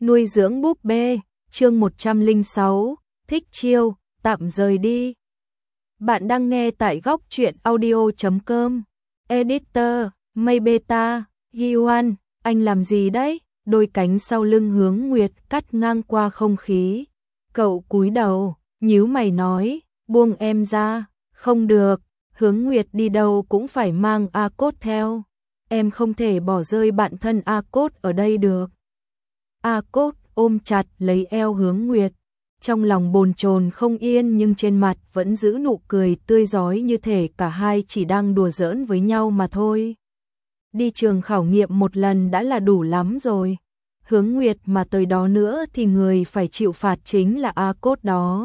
Nuôi dưỡng búp bê, chương 106, thích chiêu, tạm rời đi. Bạn đang nghe tại góc truyện audio.com. Editor, Mây Beta, Gioan, anh làm gì đấy? Đôi cánh sau lưng Hướng Nguyệt cắt ngang qua không khí. Cậu cúi đầu, nhíu mày nói, buông em ra, không được, Hướng Nguyệt đi đâu cũng phải mang A Cốt theo. Em không thể bỏ rơi bạn thân A Cốt ở đây được. A Cốt ôm chặt lấy eo Hướng Nguyệt, trong lòng bồn chồn không yên nhưng trên mặt vẫn giữ nụ cười tươi rói như thể cả hai chỉ đang đùa giỡn với nhau mà thôi. Đi trường khảo nghiệm một lần đã là đủ lắm rồi. Hướng Nguyệt mà tới đó nữa thì người phải chịu phạt chính là A Cốt đó.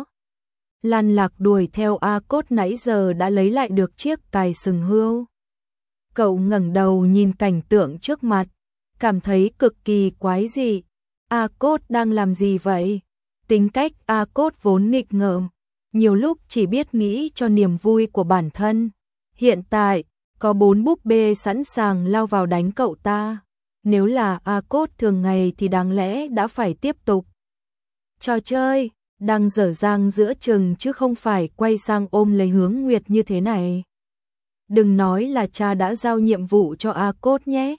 Lan Lạc đuổi theo A Cốt nãy giờ đã lấy lại được chiếc cài sừng hươu. Cậu ngẩng đầu nhìn cảnh tượng trước mặt, cảm thấy cực kỳ quái dị. A Cốt đang làm gì vậy? Tính cách A Cốt vốn nghịch ngợm, nhiều lúc chỉ biết nghĩ cho niềm vui của bản thân. Hiện tại, có 4 búp bê sẵn sàng lao vào đánh cậu ta. Nếu là A Cốt thường ngày thì đáng lẽ đã phải tiếp tục trò chơi, đang dở dang giữa chừng chứ không phải quay sang ôm lấy Hướng Nguyệt như thế này. Đừng nói là cha đã giao nhiệm vụ cho A Cốt nhé.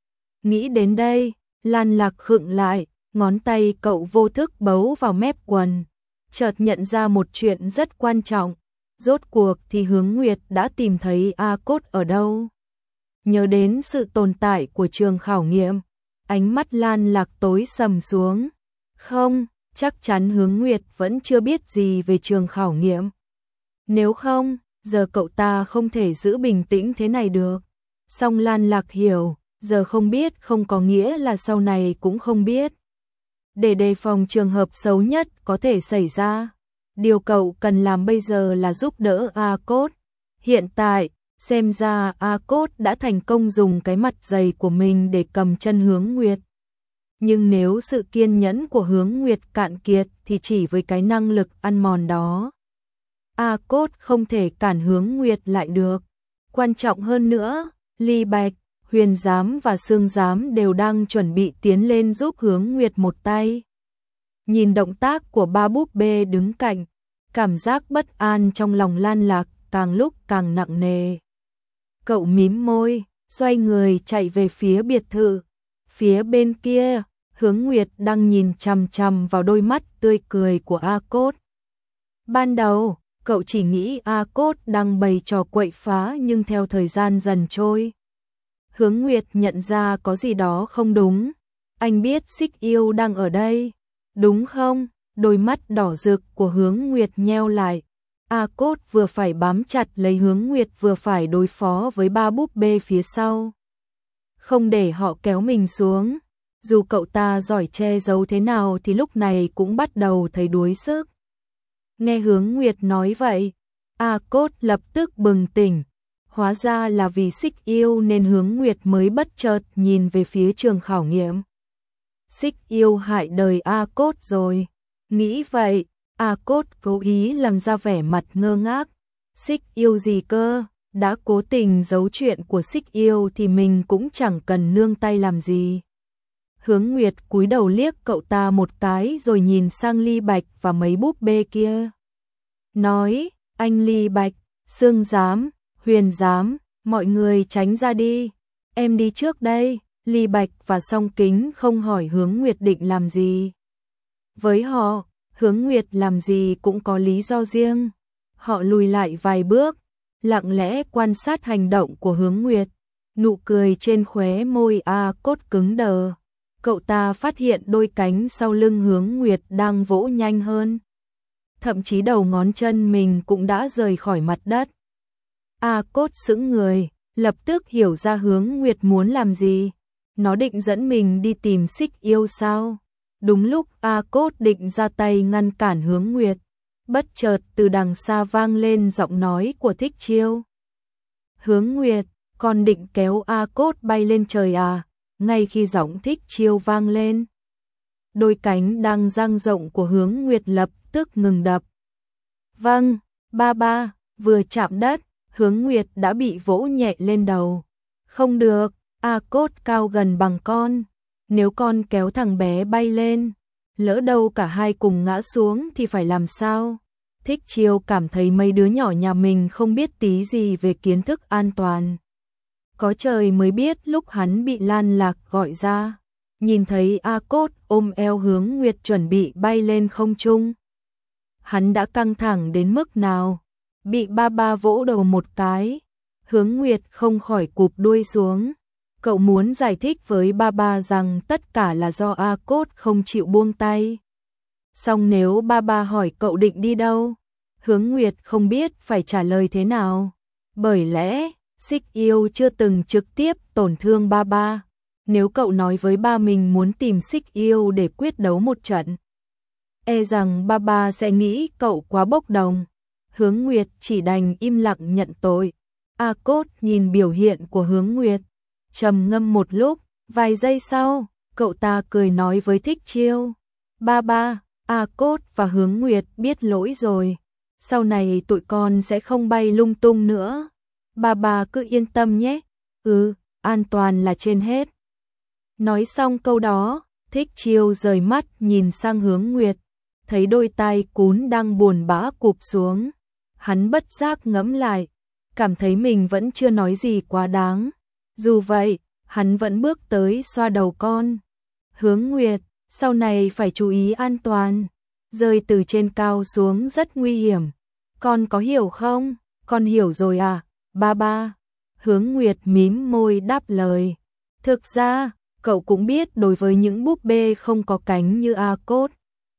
Nghĩ đến đây, Lan Lạc khựng lại, ngón tay cậu vô thức bấu vào mép quần, chợt nhận ra một chuyện rất quan trọng. Rốt cuộc thì Hướng Nguyệt đã tìm thấy A Cốt ở đâu. Nhớ đến sự tồn tại của trường khảo nghiệm, ánh mắt Lan Lạc tối sầm xuống. Không, chắc chắn Hướng Nguyệt vẫn chưa biết gì về trường khảo nghiệm. Nếu không, giờ cậu ta không thể giữ bình tĩnh thế này được. Song Lan Lạc hiểu, giờ không biết không có nghĩa là sau này cũng không biết. Để đề phòng trường hợp xấu nhất có thể xảy ra, điều cậu cần làm bây giờ là giúp đỡ A Cốt. Hiện tại, xem ra A Cốt đã thành công dùng cái mặt dày của mình để cầm chân Hướng Nguyệt. Nhưng nếu sự kiên nhẫn của Hướng Nguyệt cạn kiệt thì chỉ với cái năng lực ăn mòn đó, A Cốt không thể cản Hướng Nguyệt lại được. Quan trọng hơn nữa, Ly Bạch, Huyền Giám và Sương Giám đều đang chuẩn bị tiến lên giúp Hướng Nguyệt một tay. Nhìn động tác của ba búp bê đứng cạnh, cảm giác bất an trong lòng Lan Lạc càng lúc càng nặng nề. Cậu mím môi, xoay người chạy về phía biệt thự. Phía bên kia, Hướng Nguyệt đang nhìn chằm chằm vào đôi mắt tươi cười của A Cốt. Ban đầu, cậu chỉ nghĩ A Cốt đang bày trò quậy phá, nhưng theo thời gian dần trôi, Hướng Nguyệt nhận ra có gì đó không đúng. Anh biết Xích Yêu đang ở đây, đúng không? Đôi mắt đỏ rực của Hướng Nguyệt nheo lại. A Cốt vừa phải bám chặt lấy Hướng Nguyệt vừa phải đối phó với ba búp bê phía sau, không để họ kéo mình xuống. Dù cậu ta giỏi che giấu thế nào thì lúc này cũng bắt đầu thấy đuối sức. Nghe Hướng Nguyệt nói vậy, A Cốt lập tức bừng tỉnh. Hóa ra là vì Xích Yêu nên Hướng Nguyệt mới bất chợt nhìn về phía trường khảo nghiệm. Xích Yêu hại đời A Cốt rồi. Nghĩ vậy, A Cốt cố ý làm ra vẻ mặt ngơ ngác. Xích Yêu gì cơ? Đã cố tình giấu chuyện của Xích Yêu thì mình cũng chẳng cần nương tay làm gì. Hướng Nguyệt cúi đầu liếc cậu ta một cái rồi nhìn sang Ly Bạch và mấy búp bê kia. Nói, anh Ly Bạch, Sương Giám, Huyền Giám, mọi người tránh ra đi. Em đi trước đây. Ly Bạch và Song Kính không hỏi Hướng Nguyệt định làm gì. Với họ, Hướng Nguyệt làm gì cũng có lý do riêng. Họ lùi lại vài bước, lặng lẽ quan sát hành động của Hướng Nguyệt. Nụ cười trên khóe môi A Cốt cứng đờ. Cậu ta phát hiện đôi cánh sau lưng Hướng Nguyệt đang vỗ nhanh hơn. Thậm chí đầu ngón chân mình cũng đã rời khỏi mặt đất. A Cốt sững người, lập tức hiểu ra Hướng Nguyệt muốn làm gì. Nó định dẫn mình đi tìm Xích Yêu sao? Đúng lúc A Cốt định ra tay ngăn cản Hướng Nguyệt, bất chợt từ đằng xa vang lên giọng nói của Thích Chiêu. Hướng Nguyệt, con định kéo A Cốt bay lên trời à? Ngay khi giọng Thích Chiêu vang lên, đôi cánh đang dang rộng của Hướng Nguyệt lập tức ngừng đập. Vâng, ba, vừa chạm đất, Hướng Nguyệt đã bị vỗ nhẹ lên đầu. Không được, A Cốt cao gần bằng con. Nếu con kéo thằng bé bay lên, lỡ đâu cả hai cùng ngã xuống thì phải làm sao? Thích Chiêu cảm thấy mấy đứa nhỏ nhà mình không biết tí gì về kiến thức an toàn. Có trời mới biết lúc hắn bị Lan Lạc gọi ra, nhìn thấy A Cốt ôm eo Hướng Nguyệt chuẩn bị bay lên không trung. Hắn đã căng thẳng đến mức nào, bị ba ba vỗ đầu một cái, Hướng Nguyệt không khỏi cụp đuôi xuống. Cậu muốn giải thích với ba ba rằng tất cả là do A Cốt không chịu buông tay. Xong nếu ba ba hỏi cậu định đi đâu, Hướng Nguyệt không biết phải trả lời thế nào. Bởi lẽ, Xích Yêu chưa từng trực tiếp tổn thương ba ba. Nếu cậu nói với ba mình muốn tìm Xích Yêu để quyết đấu một trận, e rằng ba ba sẽ nghĩ cậu quá bốc đồng. Hướng Nguyệt chỉ đành im lặng nhận tội. A Cốt nhìn biểu hiện của Hướng Nguyệt, trầm ngâm một lúc, vài giây sau, cậu ta cười nói với Thích Chiêu. Ba ba, A Cốt và Hướng Nguyệt biết lỗi rồi. Sau này tụi con sẽ không bay lung tung nữa. Ba ba cứ yên tâm nhé. An toàn là trên hết. Nói xong câu đó, Thích Chiêu rời mắt nhìn sang Hướng Nguyệt, thấy đôi tai cún đang buồn bã cụp xuống. Hắn bất giác ngẫm lại, cảm thấy mình vẫn chưa nói gì quá đáng. Dù vậy, hắn vẫn bước tới xoa đầu con. Hướng Nguyệt, sau này phải chú ý an toàn. Rơi từ trên cao xuống rất nguy hiểm. Con có hiểu không? Con hiểu rồi à, ba ba. Hướng Nguyệt mím môi đáp lời. Thực ra, cậu cũng biết đối với những búp bê không có cánh như A Cốt,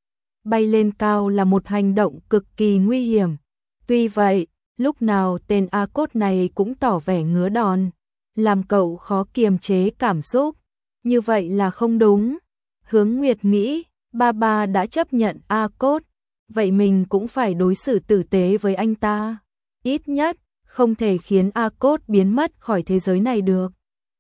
bay lên cao là một hành động cực kỳ nguy hiểm. Tuy vậy, lúc nào tên A Cốt này cũng tỏ vẻ ngứa đòn, làm cậu khó kiềm chế cảm xúc. Như vậy là không đúng. Hướng Nguyệt nghĩ, ba ba đã chấp nhận A Cốt, vậy mình cũng phải đối xử tử tế với anh ta. Ít nhất, không thể khiến A Cốt biến mất khỏi thế giới này được.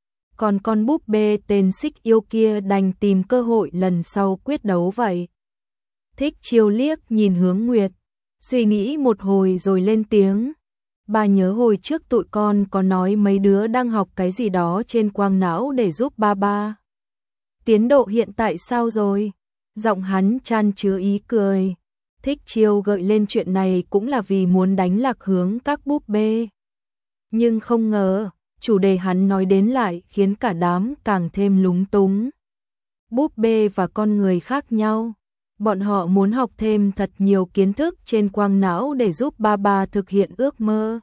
Còn con búp bê tên Xích Yêu kia đành tìm cơ hội lần sau quyết đấu vậy. Thích Chiêu liếc nhìn Hướng Nguyệt, suy nghĩ một hồi rồi lên tiếng. Bà nhớ hồi trước tụi con có nói mấy đứa đang học cái gì đó trên quang não để giúp ba ba. Tiến độ hiện tại sao rồi? Giọng hắn chan chứa ý cười. Thích Chiêu gợi lên chuyện này cũng là vì muốn đánh lạc hướng các búp bê. Nhưng không ngờ, chủ đề hắn nói đến lại khiến cả đám càng thêm lúng túng. Búp bê và con người khác nhau. Bọn họ muốn học thêm thật nhiều kiến thức trên quang não để giúp ba ba thực hiện ước mơ.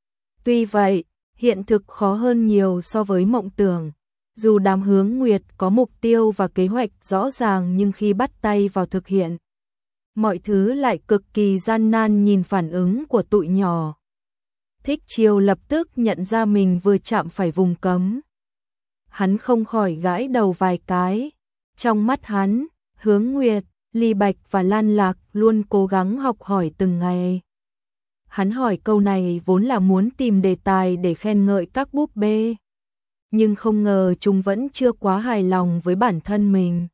Tuy vậy, hiện thực khó hơn nhiều so với mộng tưởng. Dù đám Hướng Nguyệt có mục tiêu và kế hoạch rõ ràng nhưng khi bắt tay vào thực hiện, mọi thứ lại cực kỳ gian nan. Nhìn phản ứng của tụi nhỏ, Thích Chiêu lập tức nhận ra mình vừa chạm phải vùng cấm. Hắn không khỏi gãi đầu vài cái. Trong mắt hắn, Hướng Nguyệt, Ly Bạch và Lan Lạc luôn cố gắng học hỏi từng ngày. Hắn hỏi câu này vốn là muốn tìm đề tài để khen ngợi các búp bê, nhưng không ngờ chúng vẫn chưa quá hài lòng với bản thân mình.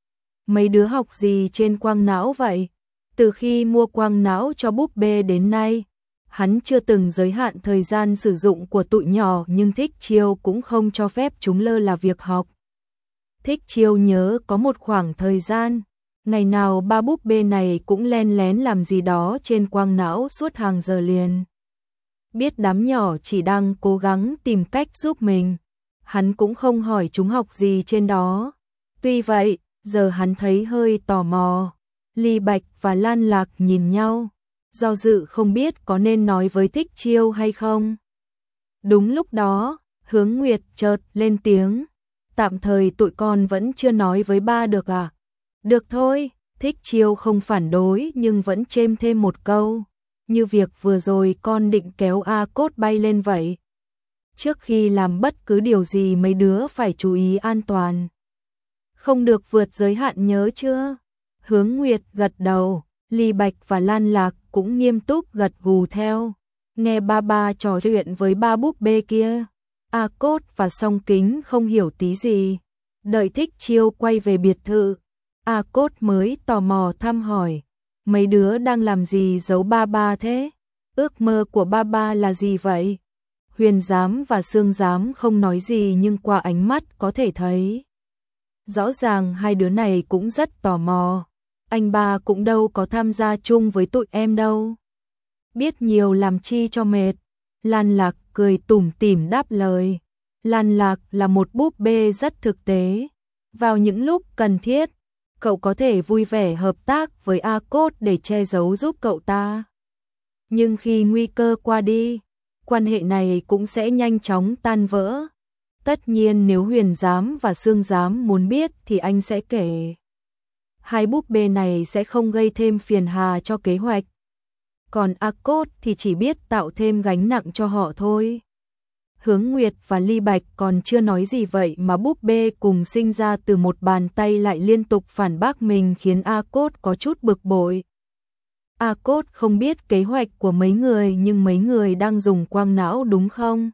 Mấy đứa học gì trên quang não vậy? Từ khi mua quang não cho búp bê đến nay, hắn chưa từng giới hạn thời gian sử dụng của tụi nhỏ, nhưng Thích Chiêu cũng không cho phép chúng lơ là việc học. Thích Chiêu nhớ có một khoảng thời gian, ngày nào ba búp bê này cũng len lén làm gì đó trên quang não suốt hàng giờ liền. Biết đám nhỏ chỉ đang cố gắng tìm cách giúp mình, hắn cũng không hỏi chúng học gì trên đó. Tuy vậy, giờ hắn thấy hơi tò mò. Ly Bạch và Lan Lạc nhìn nhau, do dự không biết có nên nói với Thích Chiêu hay không. Đúng lúc đó, Hướng Nguyệt chợt lên tiếng. Tạm thời tụi con vẫn chưa nói với ba được à? Được thôi, Thích Chiêu không phản đối nhưng vẫn chêm thêm một câu. Như việc vừa rồi con định kéo A Cốt bay lên vậy. Trước khi làm bất cứ điều gì mấy đứa phải chú ý an toàn. Không được vượt giới hạn nhớ chưa? Hướng Nguyệt gật đầu, Ly Bạch và Lan Lạc cũng nghiêm túc gật gù theo. Nghe ba ba trò chuyện với ba búp bê kia, A Cốt và Song Kính không hiểu tí gì. Đợi Thích Chiêu quay về biệt thự, A Cốt mới tò mò thăm hỏi. Mấy đứa đang làm gì giấu ba ba thế? Ước mơ của ba ba là gì vậy? Huyền Giám và Sương Giám không nói gì nhưng qua ánh mắt có thể thấy Rõ ràng hai đứa này cũng rất tò mò. Anh ba cũng đâu có tham gia chung với tụi em đâu. Biết nhiều làm chi cho mệt. Lan Lạc cười tủm tỉm đáp lời. Lan Lạc là một búp bê rất thực tế. Vào những lúc cần thiết, cậu có thể vui vẻ hợp tác với A Cốt để che giấu giúp cậu ta. Nhưng khi nguy cơ qua đi, quan hệ này cũng sẽ nhanh chóng tan vỡ. Tất nhiên nếu Huyền Giám và Sương Giám muốn biết thì anh sẽ kể. Hai búp bê này sẽ không gây thêm phiền hà cho kế hoạch. Còn A Cốt thì chỉ biết tạo thêm gánh nặng cho họ thôi. Hướng Nguyệt và Ly Bạch còn chưa nói gì vậy mà búp bê cùng sinh ra từ một bàn tay lại liên tục phản bác mình khiến A Cốt có chút bực bội. A Cốt không biết kế hoạch của mấy người nhưng mấy người đang dùng quang não đúng không?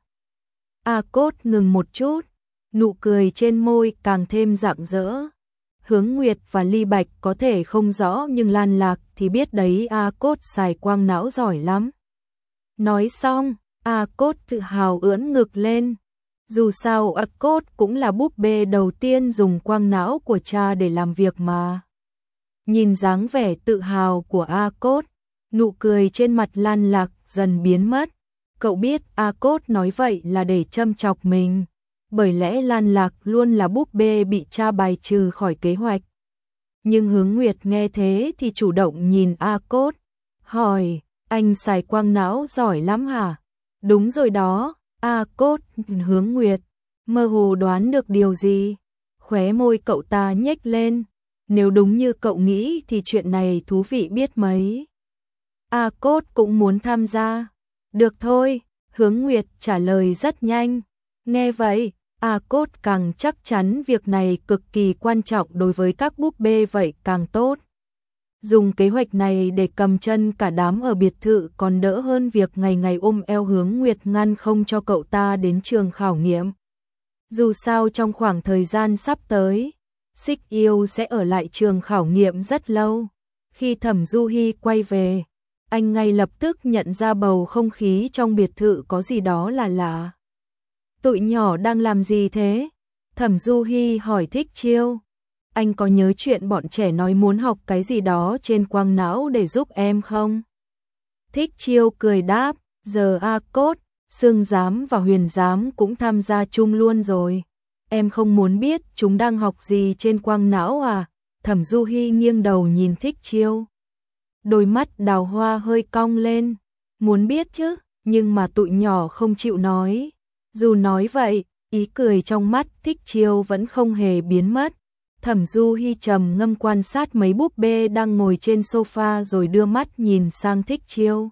A Cốt ngừng một chút, nụ cười trên môi càng thêm rạng rỡ. Hướng Nguyệt và Ly Bạch có thể không rõ nhưng Lan Lạc thì biết đấy, A Cốt xài quang não giỏi lắm. Nói xong, A Cốt tự hào ưỡn ngực lên. Dù sao A Cốt cũng là búp bê đầu tiên dùng quang não của cha để làm việc mà. Nhìn dáng vẻ tự hào của A Cốt, nụ cười trên mặt Lan Lạc dần biến mất. Cậu biết A Cốt nói vậy là để châm chọc mình. Bởi lẽ Lan Lạc luôn là búp bê bị cha bài trừ khỏi kế hoạch. Nhưng Hướng Nguyệt nghe thế thì chủ động nhìn A Cốt, hỏi, anh xài quang não giỏi lắm hả? Đúng rồi đó, A Cốt. Hướng Nguyệt mơ hồ đoán được điều gì. Khóe môi cậu ta nhếch lên. Nếu đúng như cậu nghĩ thì chuyện này thú vị biết mấy. A Cốt cũng muốn tham gia. Được thôi, Hướng Nguyệt trả lời rất nhanh. Nghe vậy, A Cốt càng chắc chắn việc này cực kỳ quan trọng đối với các búp bê vậy càng tốt. Dùng kế hoạch này để cầm chân cả đám ở biệt thự còn đỡ hơn việc ngày ngày ôm eo Hướng Nguyệt ngăn không cho cậu ta đến trường khảo nghiệm. Dù sao trong khoảng thời gian sắp tới, Xích Yêu sẽ ở lại trường khảo nghiệm rất lâu. Khi Thẩm Du Hi quay về, anh ngay lập tức nhận ra bầu không khí trong biệt thự có gì đó là lạ. Tụi nhỏ đang làm gì thế? Thẩm Du Hi hỏi Thích Chiêu. Anh có nhớ chuyện bọn trẻ nói muốn học cái gì đó trên quang não để giúp em không? Thích Chiêu cười đáp, giờ A Cốt, Sương Giám và Huyền Giám cũng tham gia chung luôn rồi. Em không muốn biết chúng đang học gì trên quang não à? Thẩm Du Hi nghiêng đầu nhìn Thích Chiêu. Đôi mắt đào hoa hơi cong lên. Muốn biết chứ, nhưng mà tụi nhỏ không chịu nói. Dù nói vậy, ý cười trong mắt Thích Chiêu vẫn không hề biến mất. Thẩm Du Hi trầm ngâm quan sát mấy búp bê đang ngồi trên sofa rồi đưa mắt nhìn sang Thích Chiêu.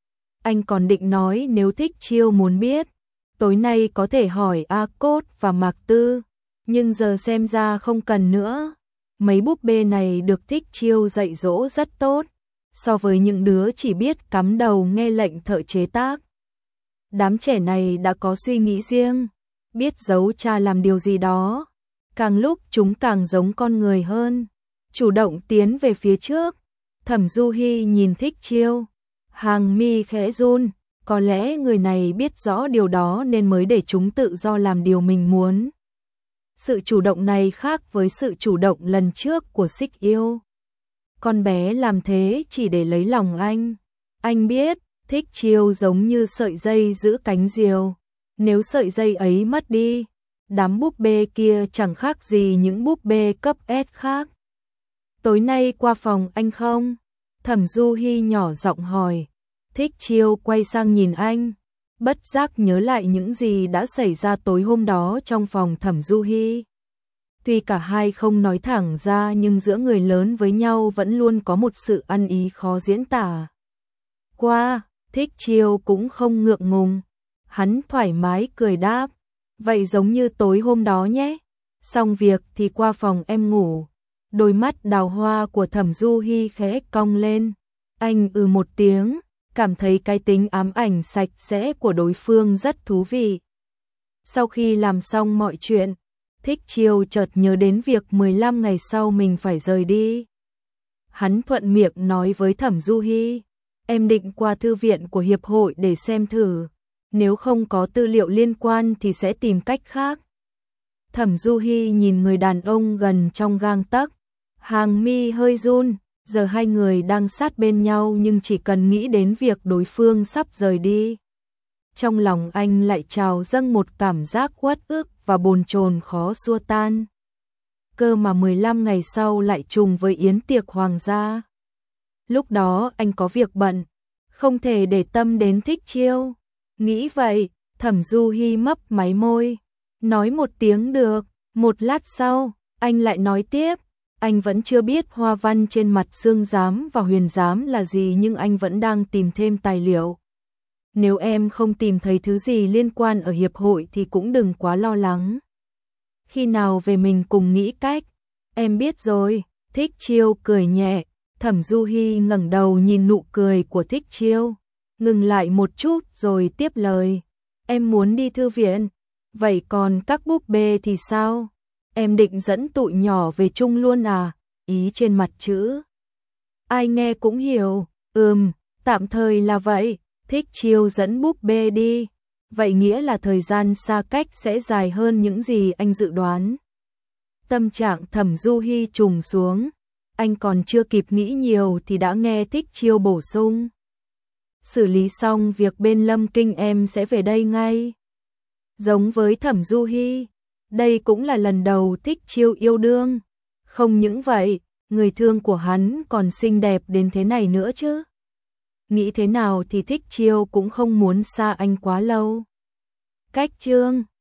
Anh còn định nói nếu Thích Chiêu muốn biết, tối nay có thể hỏi A Cốt và Mạc Tư, nhưng giờ xem ra không cần nữa. Mấy búp bê này được Thích Chiêu dạy dỗ rất tốt, so với những đứa chỉ biết cắm đầu nghe lệnh thợ chế tác. Đám trẻ này đã có suy nghĩ riêng, biết giấu cha làm điều gì đó. Càng lúc chúng càng giống con người hơn, chủ động tiến về phía trước. Thẩm Du Hi nhìn Thích Chiêu, hàng mi khẽ run, có lẽ người này biết rõ điều đó nên mới để chúng tự do làm điều mình muốn. Sự chủ động này khác với sự chủ động lần trước của Xích Yêu. Con bé làm thế chỉ để lấy lòng anh. Anh biết, Thích Chiêu giống như sợi dây giữ cánh diều. Nếu sợi dây ấy mất đi, đám búp bê kia chẳng khác gì những búp bê cấp S khác. Tối nay qua phòng anh không? Thẩm Du Hi nhỏ giọng hỏi. Thích Chiêu quay sang nhìn anh, bất giác nhớ lại những gì đã xảy ra tối hôm đó trong phòng Thẩm Du Hi. Tuy cả hai không nói thẳng ra nhưng giữa người lớn với nhau vẫn luôn có một sự ăn ý khó diễn tả. Qua, Thích Chiêu cũng không ngượng ngùng. Hắn thoải mái cười đáp. Vậy giống như tối hôm đó nhé. Xong việc thì qua phòng em ngủ. Đôi mắt đào hoa của Thẩm Du Hi khẽ cong lên. Anh một tiếng, cảm thấy cái tính ám ảnh sạch sẽ của đối phương rất thú vị. Sau khi làm xong mọi chuyện, Thích Chiêu chợt nhớ đến việc 15 ngày sau mình phải rời đi. Hắn thuận miệng nói với Thẩm Du Hi, em định qua thư viện của hiệp hội để xem thử. Nếu không có tư liệu liên quan thì sẽ tìm cách khác. Thẩm Du Hi nhìn người đàn ông gần trong gang tấc, hàng mi hơi run, giờ hai người đang sát bên nhau nhưng chỉ cần nghĩ đến việc đối phương sắp rời đi. Trong lòng anh lại trào dâng một cảm giác uất ức và bồn chồn khó xua tan. Cơ mà 15 ngày sau lại trùng với yến tiệc hoàng gia. Lúc đó anh có việc bận, không thể để tâm đến Thích Chiêu. Nghĩ vậy, Thẩm Du Hi mấp máy môi, nói một tiếng được. Một lát sau, anh lại nói tiếp, anh vẫn chưa biết hoa văn trên mặt xương giám và huyền giám là gì nhưng anh vẫn đang tìm thêm tài liệu. Nếu em không tìm thấy thứ gì liên quan ở hiệp hội thì cũng đừng quá lo lắng. Khi nào về mình cùng nghĩ cách. Em biết rồi. Thích Chiêu cười nhẹ. Thẩm Du Hi ngẩng đầu nhìn nụ cười của Thích Chiêu, ngừng lại một chút rồi tiếp lời. Em muốn đi thư viện. Vậy còn các búp bê thì sao? Em định dẫn tụi nhỏ về chung luôn à? Ý trên mặt chữ ai nghe cũng hiểu. Tạm thời là vậy. Thích Chiêu dẫn búp bê đi. Vậy nghĩa là thời gian xa cách sẽ dài hơn những gì anh dự đoán. Tâm trạng Thẩm Du Hi trùng xuống. Anh còn chưa kịp nghĩ nhiều thì đã nghe Thích Chiêu bổ sung. Xử lý xong việc bên Lâm Kinh em sẽ về đây ngay. Giống với Thẩm Du Hi, đây cũng là lần đầu Thích Chiêu yêu đương. Không những vậy, người thương của hắn còn xinh đẹp đến thế này nữa chứ. Nghĩ thế nào thì Thích Chiêu cũng không muốn xa anh quá lâu. Cách chương